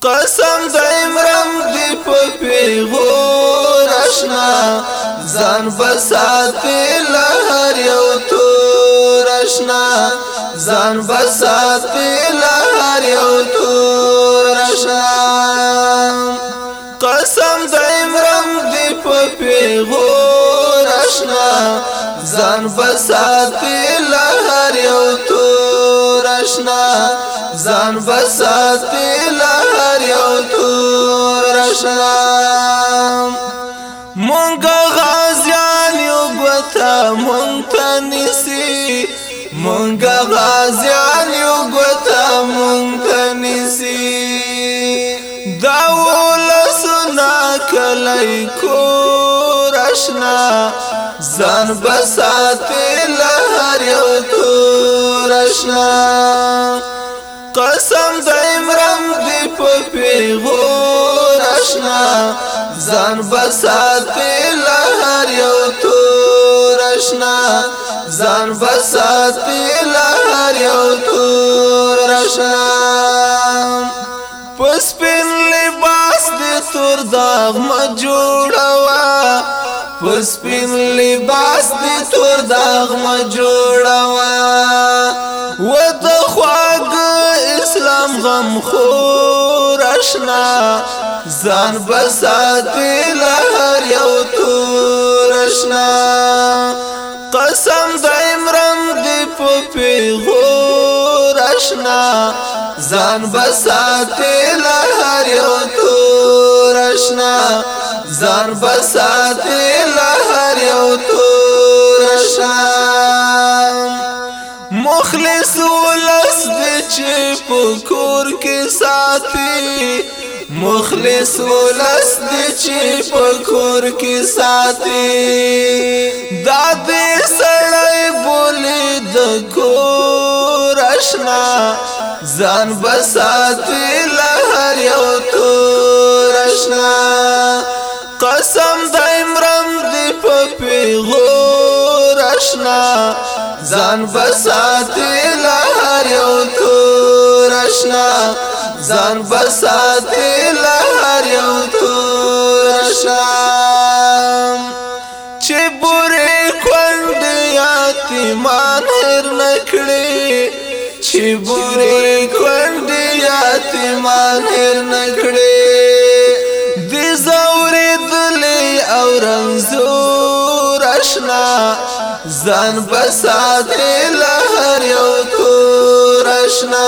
قسم د عمرم دی په پیغور اشنا ځان بساتې لهر یو تور اشنا ځان بساتې لهر یو تور اشنا قسم د عمرم دی په پیغور اشنا ځان بساتې لهر یو تور اشنا ځان بساتې لهر یو تور اشنا مونږه غازیان یو ګوته مونږ ته نیسي مونږه غازیان یو ګوته مونږ ته نیسي دا ولسونه کلی کور اشنا ځان بساتې لهر یو تور اشنا قسم د عمرم دی په پیغور اشنا ځان بساتې لهر یو تور اشنا ځان بساتې لهر یو تور اشنا په سپین لباس دی تور داغ مه جوړوه په سپین لباس دی تور داغ مه جوړوه و د خواږه اسلام غم خور اشنا ځان بساتې لهر یو تور اشنا قسم د عمرم دی په پیغور اشنا ځان بساتې لهر یو تور اشنا ځان بساتې لهر یو تور اشنا مخلص ولس دی چې په کور کې ساتي مخلص ولس دی چې په کور کې ساتي دا دې سړی بولي د کور اشنا ځان بساتې لهر یو تور اشنا قسم د عمرم دی په پیغور اشنا ځان بساتې لهر یو تور اشنا ځان بساتې لهر یو تور اشنا چې بورې کونډې یتیمان هېر نه کړي چې بورې کونډې یتیمان هېر نه کړي دې ځورېدلې او رنځور اشنا ځان بساتې لهر یو تور اشنا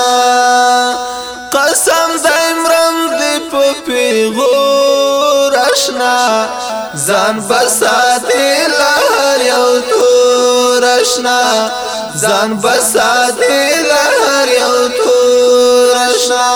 قسم د عمرم دی په پیغور اشنا ځان بساتې لهر یو تور اشنا ځان بساتې لهر یو تور اشنا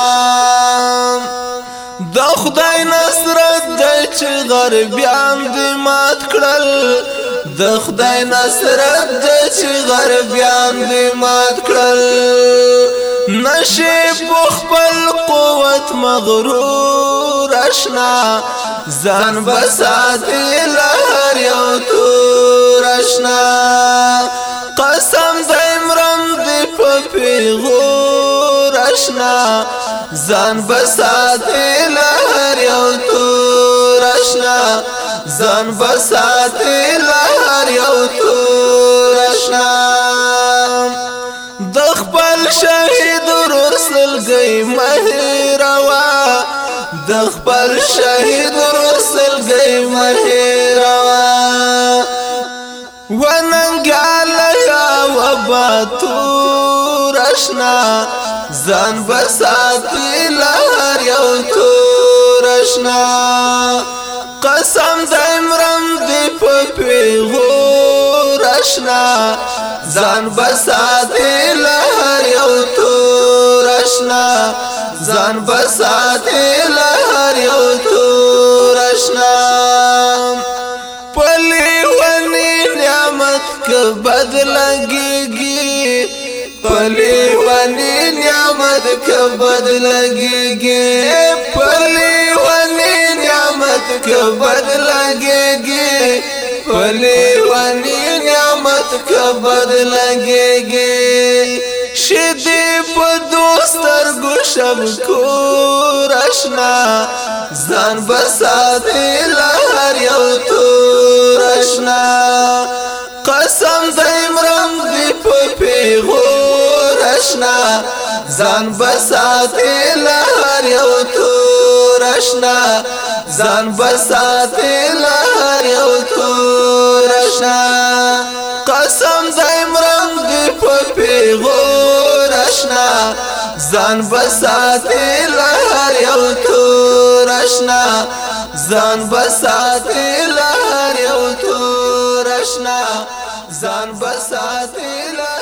د خدای نصرت دی چې غربیان دې مات کړل د خدای نصرت دی چې غربیان دې مات کړل نشي په خپل قوت مغرور اشنا ځان بساتې لهر یو تور اشنا قسم د عمرم دی په پیغور اشنا ځان بساتې لهر یو تور اشنا ځان بساتې لهر یو تور اشنا د خپل شهید رسلګۍ مه هېروه د خپل شهید رسلګۍ مه هېروه وننګاله یا وباتور اشنا ځان بساتې لهر یو تور اشنا قسم د عمرم دی په پیغور اشنا ځان بساتې لهر یو تور اشنا ځان بساتې لهر یو تور اشنا پلی ونی نعمت که بد لګيږي پلی ونی نعمت که بد لګيږي پلی ونی نعمت که بد لګيږي پلی ونی نعمت که بد لګيږي شدی په دوستر گوشم کور اشنا ځان بساتي لهر یو تور اشنا قسم دیمرم دی په پیغور اشنا ځان بساتي لهر یو تور اشنا ځان بساتي لهر یو تور اشنا قسم دیمرم دی په پیغور اشنا ځان بساتي لهر یو تور اشنا ځان بساتي لهر یو تور اشنا ځان بساتي